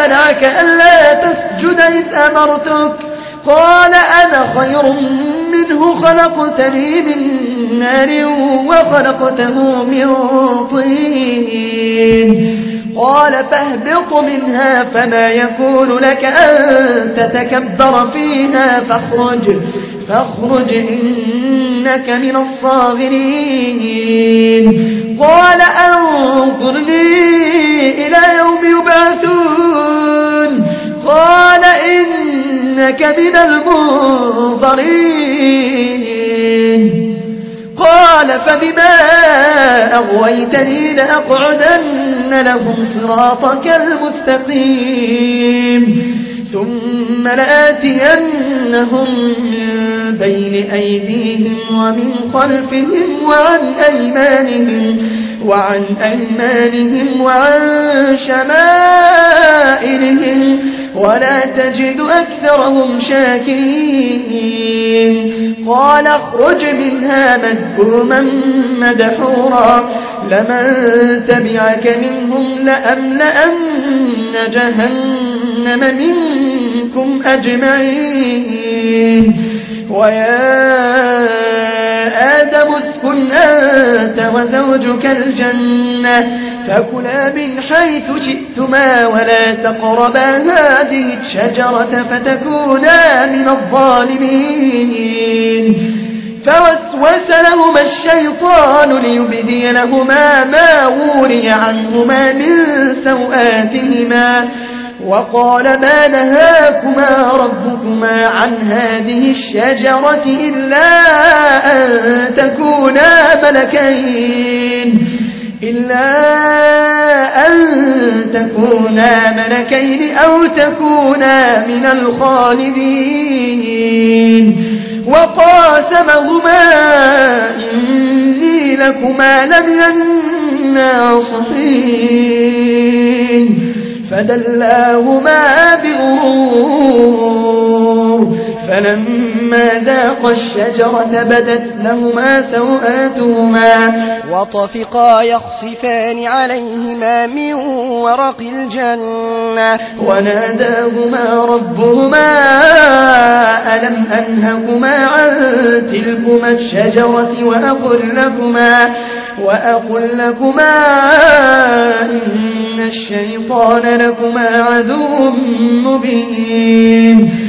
منعك ألا تسجد إذ أمرتك؟ قال أنا خير منه خلقتني من نار وخلقته من طين. قال فاهبط منها فما يكون لك أن تتكبر فيها فاخرج إنك من الصاغرين. قال أنظرني إلى يوم يبعثون. قال إنك من المنظرين. قال فبما أغويتني لأقعدن لهم صراطك المستقيم ثم لآتينهم من بين أيديهم ومن خلفهم وعن أيمانهم وعن شمائلهم ولا تجد أكثرهم شاكرين. قال اخرج منها مذءوما مدحورا لمن تبعك منهم لأملأن جهنم منكم أجمعين. ويا آدم اسكن أنت وزوجك الجنة فكلا من حيث شئتما ولا تقربا هذه الشجرة فتكونا من الظالمين. فوسوس لهما الشيطان ليبدي لهما ما وري عنهما من سوآتهما وقال ما نهاكما ربكما عن هذه الشجرة إلا أن تكونا ملكين أو تكونا من الخالدين. وقاسمهما إني لكما لمن الناصحين فدلاهما بغرور فلما ذاقا الشجرة بدت لهما سوآتهما وطفقا يخصفان عليهما من ورق الجنة وناداهما ربهما ألم أنهكما عن تلكما الشجرة وأقل لكما إن الشيطان لكما عدو مبين.